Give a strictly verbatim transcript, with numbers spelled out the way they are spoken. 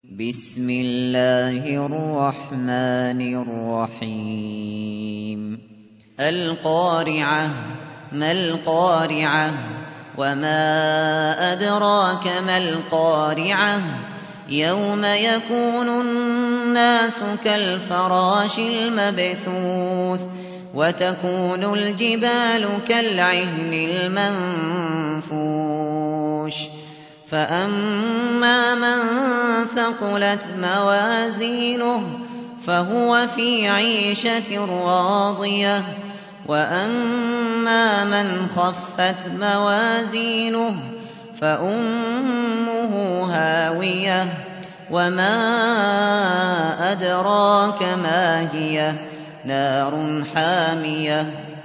بسم الله الرحمن الرحيم القارعة ما القارعة وما أدراك ما القارعة يوم يكون الناس كالفراش المبثوث وتكون الجبال كالعهن المنفوش فأما من ثقلت موازينه فهو في عيشة راضية وأما من خفت موازينه فأمه هاوية وما أدراك ما هي نار حامية